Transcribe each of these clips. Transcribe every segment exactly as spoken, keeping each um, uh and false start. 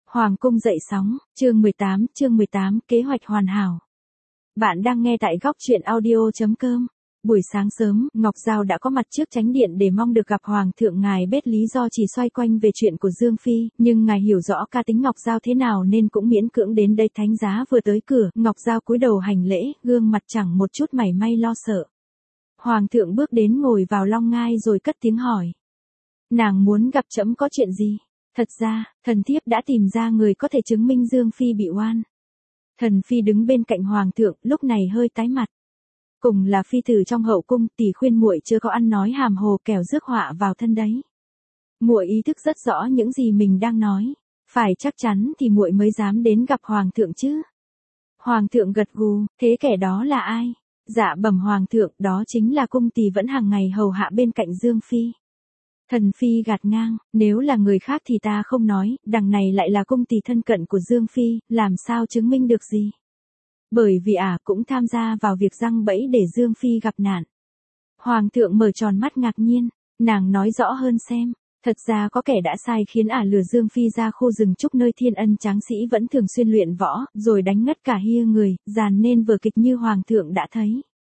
Hoàng cung dậy sóng, chương mười tám, chương mười tám, kế hoạch hoàn hảo. Bạn đang nghe tại góc truyện audio chấm com. Buổi sáng sớm, Ngọc Giao đã có mặt trước chánh điện để mong được gặp Hoàng thượng. Ngài biết lý do chỉ xoay quanh về chuyện của Dương Phi, nhưng ngài hiểu rõ ca tính Ngọc Giao thế nào nên cũng miễn cưỡng đến đây. Thánh giá vừa tới cửa, Ngọc Giao cúi đầu hành lễ, gương mặt chẳng một chút mảy may lo sợ. Hoàng thượng bước đến ngồi vào long ngai rồi cất tiếng hỏi. Nàng muốn gặp trẫm có chuyện gì? Thật ra, thần thiếp đã tìm ra người có thể chứng minh Dương Phi bị oan. Thần Phi đứng bên cạnh Hoàng thượng, lúc này hơi tái mặt. Cùng là phi tử trong hậu cung, tỷ khuyên muội chưa có ăn nói hàm hồ kẻo rước họa vào thân đấy. Muội ý thức rất rõ những gì mình đang nói, phải chắc chắn thì muội mới dám đến gặp Hoàng thượng chứ. Hoàng thượng gật gù, thế kẻ đó là ai? Dạ bẩm Hoàng thượng, đó chính là cung tỷ vẫn hàng ngày hầu hạ bên cạnh Dương Phi. Thần Phi gạt ngang, nếu là người khác thì ta không nói, đằng này lại là cung tỷ thân cận của Dương Phi, làm sao chứng minh được gì? Bởi vì ả à, cũng tham gia vào việc giăng bẫy để Dương Phi gặp nạn. Hoàng thượng mở tròn mắt ngạc nhiên, nàng nói rõ hơn xem. Thật ra có kẻ đã sai khiến ả à lừa Dương Phi ra khu rừng trúc nơi Thiên Ân tráng sĩ vẫn thường xuyên luyện võ, rồi đánh ngất cả hia người, dàn nên vở kịch như Hoàng thượng đã thấy.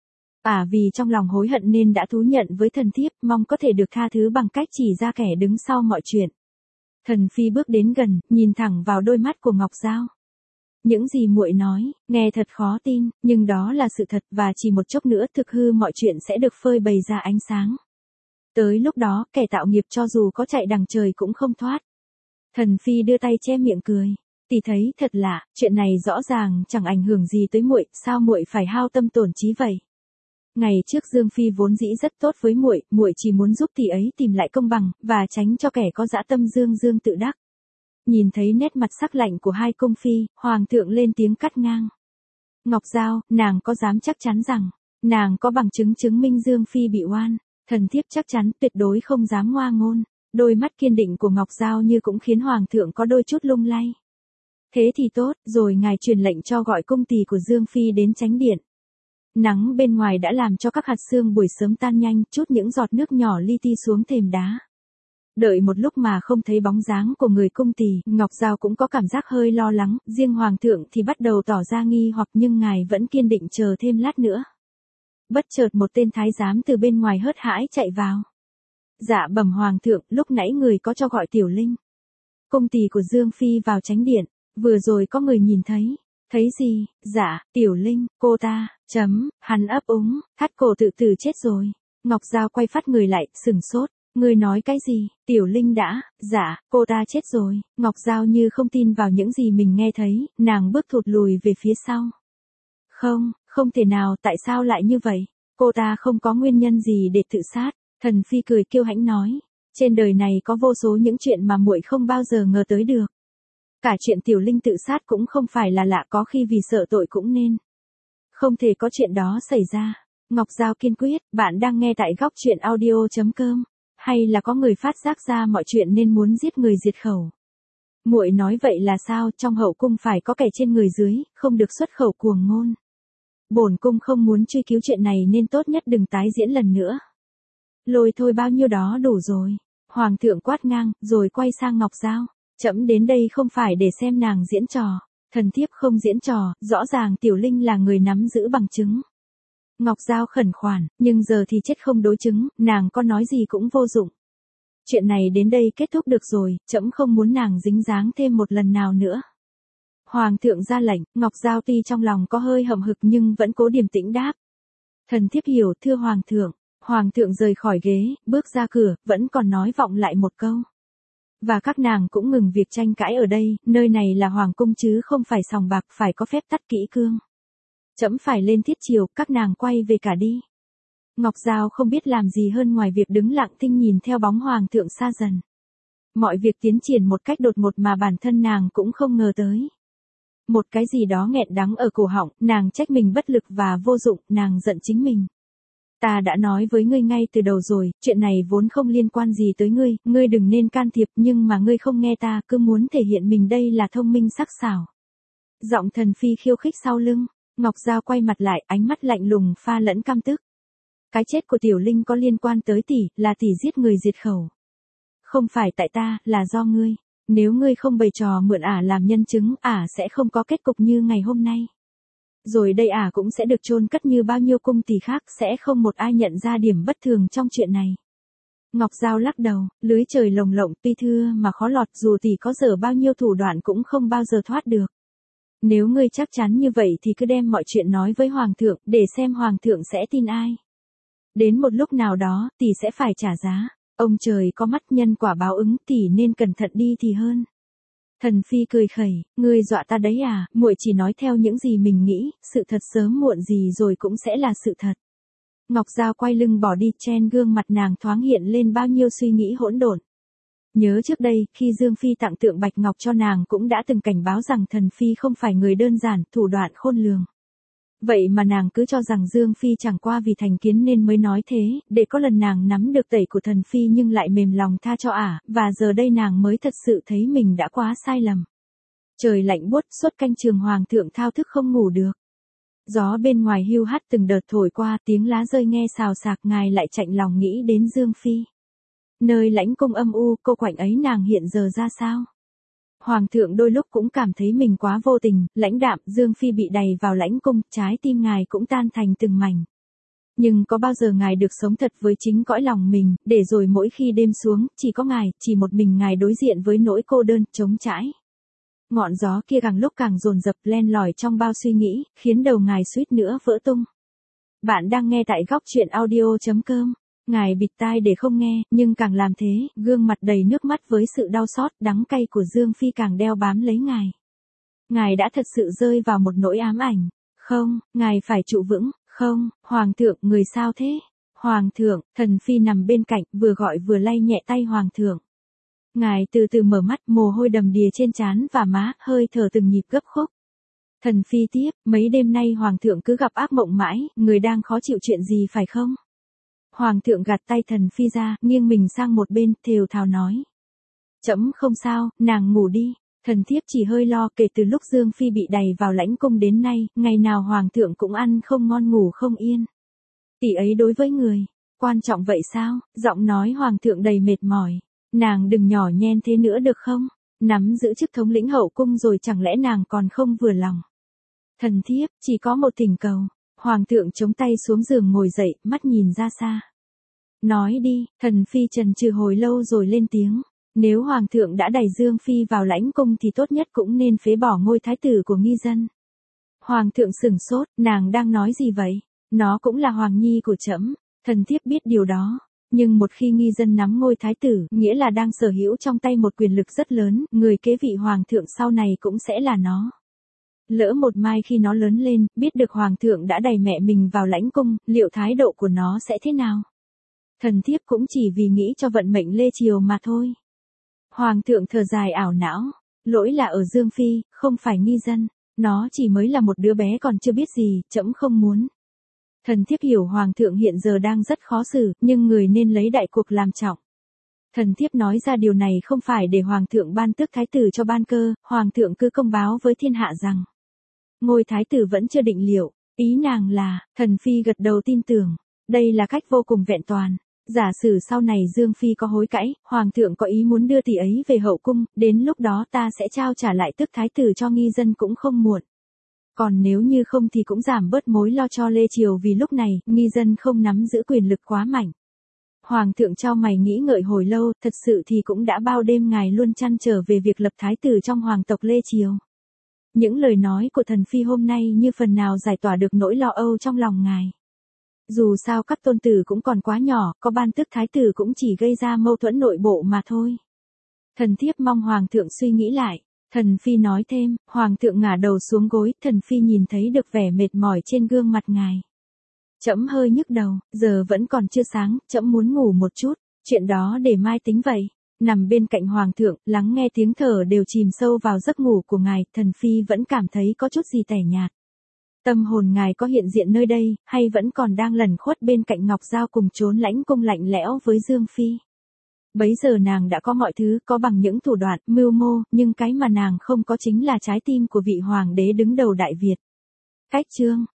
Ả à vì trong lòng hối hận nên đã thú nhận với thần thiếp, mong có thể được tha thứ bằng cách chỉ ra kẻ đứng sau mọi chuyện. Thần Phi bước đến gần, nhìn thẳng vào đôi mắt của Ngọc Giao. Những gì muội nói, nghe thật khó tin, nhưng đó là sự thật và chỉ một chốc nữa thực hư mọi chuyện sẽ được phơi bày ra ánh sáng. Tới lúc đó, kẻ tạo nghiệp cho dù có chạy đằng trời cũng không thoát. Thần Phi đưa tay che miệng cười. Tỷ thấy thật lạ, chuyện này rõ ràng chẳng ảnh hưởng gì tới muội, sao muội phải hao tâm tổn trí vậy? Ngày trước Dương Phi vốn dĩ rất tốt với muội, muội chỉ muốn giúp tỷ ấy tìm lại công bằng và tránh cho kẻ có dã tâm dương dương tự đắc. Nhìn thấy nét mặt sắc lạnh của hai cung phi, Hoàng thượng lên tiếng cắt ngang. Ngọc Giao, nàng có dám chắc chắn rằng, nàng có bằng chứng chứng minh Dương Phi bị oan? Thần thiếp chắc chắn tuyệt đối không dám ngoa ngôn. Đôi mắt kiên định của Ngọc Giao như cũng khiến Hoàng thượng có đôi chút lung lay. Thế thì tốt, rồi ngài truyền lệnh cho gọi cung tỳ của Dương Phi đến chánh điện. Nắng bên ngoài đã làm cho các hạt sương buổi sớm tan nhanh, chút những giọt nước nhỏ li ti xuống thềm đá. Đợi một lúc mà không thấy bóng dáng của người cung tỳ, Ngọc Giao cũng có cảm giác hơi lo lắng, riêng Hoàng thượng thì bắt đầu tỏ ra nghi hoặc nhưng ngài vẫn kiên định chờ thêm lát nữa. Bất chợt một tên thái giám từ bên ngoài hớt hãi chạy vào. Dạ bẩm Hoàng thượng, lúc nãy người có cho gọi Tiểu Linh. Cung tỳ của Dương Phi vào chánh điện, vừa rồi có người nhìn thấy. Thấy gì? Dạ, Tiểu Linh, cô ta, chấm, hắn ấp úng, thắt cổ tự tử chết rồi. Ngọc Giao quay phát người lại, sửng sốt. Người nói cái gì? Tiểu Linh đã, dạ, cô ta chết rồi. Ngọc Giao như không tin vào những gì mình nghe thấy, nàng bước thụt lùi về phía sau. Không, không thể nào, tại sao lại như vậy? Cô ta không có nguyên nhân gì để tự sát. Thần Phi cười kiêu hãnh nói. Trên đời này có vô số những chuyện mà muội không bao giờ ngờ tới được. Cả chuyện Tiểu Linh tự sát cũng không phải là lạ, có khi vì sợ tội cũng nên. Không thể có chuyện đó xảy ra. Ngọc Giao kiên quyết, bạn đang nghe tại góc truyện audio chấm com. Hay là có người phát giác ra mọi chuyện nên muốn giết người diệt khẩu? Muội nói vậy là sao? Trong hậu cung phải có kẻ trên người dưới, không được xuất khẩu cuồng ngôn. Bổn cung không muốn truy cứu chuyện này nên tốt nhất đừng tái diễn lần nữa. Lôi thôi bao nhiêu đó đủ rồi. Hoàng thượng quát ngang, rồi quay sang Ngọc Giao. Trẫm đến đây không phải để xem nàng diễn trò. Thần thiếp không diễn trò, rõ ràng Tiểu Linh là người nắm giữ bằng chứng. Ngọc Giao khẩn khoản, nhưng giờ thì chết không đối chứng, nàng có nói gì cũng vô dụng. Chuyện này đến đây kết thúc được rồi, trẫm không muốn nàng dính dáng thêm một lần nào nữa. Hoàng thượng ra lệnh, Ngọc Giao tuy trong lòng có hơi hậm hực nhưng vẫn cố điềm tĩnh đáp. Thần thiếp hiểu, thưa Hoàng thượng. Hoàng thượng rời khỏi ghế, bước ra cửa, vẫn còn nói vọng lại một câu. Và các nàng cũng ngừng việc tranh cãi ở đây, nơi này là hoàng cung chứ không phải sòng bạc, phải có phép tắc kỹ cương. Trẫm phải lên thiết triều, các nàng quay về cả đi. Ngọc Giao không biết làm gì hơn ngoài việc đứng lặng thinh nhìn theo bóng Hoàng thượng xa dần. Mọi việc tiến triển một cách đột ngột mà bản thân nàng cũng không ngờ tới. Một cái gì đó nghẹn đắng ở cổ họng, nàng trách mình bất lực và vô dụng, nàng giận chính mình. Ta đã nói với ngươi ngay từ đầu rồi, chuyện này vốn không liên quan gì tới ngươi, ngươi đừng nên can thiệp, nhưng mà ngươi không nghe ta, cứ muốn thể hiện mình đây là thông minh sắc sảo. Giọng thần Phi khiêu khích sau lưng, Ngọc Giao quay mặt lại, ánh mắt lạnh lùng pha lẫn căm tức. Cái chết của Tiểu Linh có liên quan tới tỷ, là tỷ giết người diệt khẩu. Không phải tại ta, là do ngươi. Nếu ngươi không bày trò mượn ả làm nhân chứng, ả sẽ không có kết cục như ngày hôm nay. Rồi đây ả cũng sẽ được chôn cất như bao nhiêu cung tỳ khác, sẽ không một ai nhận ra điểm bất thường trong chuyện này. Ngọc Giao lắc đầu, lưới trời lồng lộng tuy thưa mà khó lọt, dù tỷ có dở bao nhiêu thủ đoạn cũng không bao giờ thoát được. Nếu ngươi chắc chắn như vậy thì cứ đem mọi chuyện nói với Hoàng thượng, để xem Hoàng thượng sẽ tin ai. Đến một lúc nào đó, tỷ sẽ phải trả giá. Ông trời có mắt, nhân quả báo ứng, tỷ nên cẩn thận đi thì hơn. Thần phi cười khẩy, ngươi dọa ta đấy à, muội chỉ nói theo những gì mình nghĩ, sự thật sớm muộn gì rồi cũng sẽ là sự thật. Ngọc Giao quay lưng bỏ đi, trên gương mặt nàng thoáng hiện lên bao nhiêu suy nghĩ hỗn độn. Nhớ trước đây, khi Dương Phi tặng tượng Bạch Ngọc cho nàng cũng đã từng cảnh báo rằng Thần Phi không phải người đơn giản, thủ đoạn khôn lường. Vậy mà nàng cứ cho rằng Dương Phi chẳng qua vì thành kiến nên mới nói thế, để có lần nàng nắm được tẩy của Thần Phi nhưng lại mềm lòng tha cho ả, và giờ đây nàng mới thật sự thấy mình đã quá sai lầm. Trời lạnh buốt, suốt canh trường Hoàng thượng thao thức không ngủ được. Gió bên ngoài hiu hắt từng đợt thổi qua, tiếng lá rơi nghe xào xạc, ngài lại chạnh lòng nghĩ đến Dương Phi. Nơi lãnh cung âm u, cô quạnh ấy nàng hiện giờ ra sao? Hoàng thượng đôi lúc cũng cảm thấy mình quá vô tình, lãnh đạm, Dương Phi bị đày vào lãnh cung, trái tim ngài cũng tan thành từng mảnh. Nhưng có bao giờ ngài được sống thật với chính cõi lòng mình, để rồi mỗi khi đêm xuống, chỉ có ngài, chỉ một mình ngài đối diện với nỗi cô đơn, trống trải. Ngọn gió kia càng lúc càng dồn dập len lỏi trong bao suy nghĩ, khiến đầu ngài suýt nữa vỡ tung. Bạn đang nghe tại góc truyện audio chấm com. Ngài bịt tai để không nghe, nhưng càng làm thế, gương mặt đầy nước mắt với sự đau xót, đắng cay của Dương Phi càng đeo bám lấy ngài. Ngài đã thật sự rơi vào một nỗi ám ảnh. Không, ngài phải trụ vững. Không, Hoàng thượng, người sao thế? Hoàng thượng, Thần Phi nằm bên cạnh, vừa gọi vừa lay nhẹ tay Hoàng thượng. Ngài từ từ mở mắt, mồ hôi đầm đìa trên trán và má, hơi thở từng nhịp gấp khúc. Thần Phi tiếp, mấy đêm nay Hoàng thượng cứ gặp ác mộng mãi, người đang khó chịu chuyện gì phải không? Hoàng thượng gạt tay Thần Phi ra, nghiêng mình sang một bên, thều thào nói. Trẫm không sao, nàng ngủ đi. Thần thiếp chỉ hơi lo, kể từ lúc Dương Phi bị đày vào lãnh cung đến nay, ngày nào Hoàng thượng cũng ăn không ngon ngủ không yên. Tỷ ấy đối với người, quan trọng vậy sao? Giọng nói Hoàng thượng đầy mệt mỏi. Nàng đừng nhỏ nhen thế nữa được không? Nắm giữ chức thống lĩnh hậu cung rồi chẳng lẽ nàng còn không vừa lòng? Thần thiếp, chỉ có một thỉnh cầu. Hoàng thượng chống tay xuống giường ngồi dậy, mắt nhìn ra xa. Nói đi, Thần Phi chần chừ hồi lâu rồi lên tiếng. Nếu Hoàng thượng đã đẩy Dương Phi vào lãnh cung thì tốt nhất cũng nên phế bỏ ngôi thái tử của nghi dân. Hoàng thượng sửng sốt, nàng đang nói gì vậy? Nó cũng là Hoàng nhi của trẫm. Thần thiếp biết điều đó. Nhưng một khi nghi dân nắm ngôi thái tử, nghĩa là đang sở hữu trong tay một quyền lực rất lớn, người kế vị Hoàng thượng sau này cũng sẽ là nó. Lỡ một mai khi nó lớn lên, biết được Hoàng thượng đã đẩy mẹ mình vào lãnh cung, liệu thái độ của nó sẽ thế nào? Thần thiếp cũng chỉ vì nghĩ cho vận mệnh Lê Triều mà thôi. Hoàng thượng thở dài ảo não, lỗi là ở Dương Phi, không phải nghi dân, nó chỉ mới là một đứa bé còn chưa biết gì, trẫm không muốn. Thần thiếp hiểu Hoàng thượng hiện giờ đang rất khó xử, nhưng người nên lấy đại cuộc làm trọng. Thần thiếp nói ra điều này không phải để Hoàng thượng ban tước thái tử cho ban cơ, Hoàng thượng cứ công báo với thiên hạ rằng ngôi thái tử vẫn chưa định liệu, ý nàng là, Thần Phi gật đầu tin tưởng, đây là cách vô cùng vẹn toàn. Giả sử sau này Dương Phi có hối cãi, Hoàng thượng có ý muốn đưa tỷ ấy về hậu cung, đến lúc đó ta sẽ trao trả lại tước thái tử cho nghi dân cũng không muộn. Còn nếu như không thì cũng giảm bớt mối lo cho Lê Triều vì lúc này, nghi dân không nắm giữ quyền lực quá mạnh. Hoàng thượng trao mày nghĩ ngợi hồi lâu, thật sự thì cũng đã bao đêm ngài luôn trăn trở về việc lập thái tử trong hoàng tộc Lê Triều. Những lời nói của Thần Phi hôm nay như phần nào giải tỏa được nỗi lo âu trong lòng ngài. Dù sao các tôn tử cũng còn quá nhỏ, có ban tước thái tử cũng chỉ gây ra mâu thuẫn nội bộ mà thôi. Thần thiếp mong Hoàng thượng suy nghĩ lại. Thần Phi nói thêm, Hoàng thượng ngả đầu xuống gối, Thần Phi nhìn thấy được vẻ mệt mỏi trên gương mặt ngài. Trẫm hơi nhức đầu, giờ vẫn còn chưa sáng, trẫm muốn ngủ một chút, chuyện đó để mai tính vậy. Nằm bên cạnh Hoàng thượng, lắng nghe tiếng thở đều chìm sâu vào giấc ngủ của ngài, Thần Phi vẫn cảm thấy có chút gì tẻ nhạt. Tâm hồn ngài có hiện diện nơi đây, hay vẫn còn đang lẩn khuất bên cạnh Ngọc Giao cùng trốn lãnh cung lạnh lẽo với Dương Phi. Bấy giờ nàng đã có mọi thứ, có bằng những thủ đoạn, mưu mô, nhưng cái mà nàng không có chính là trái tim của vị hoàng đế đứng đầu Đại Việt. Cách chương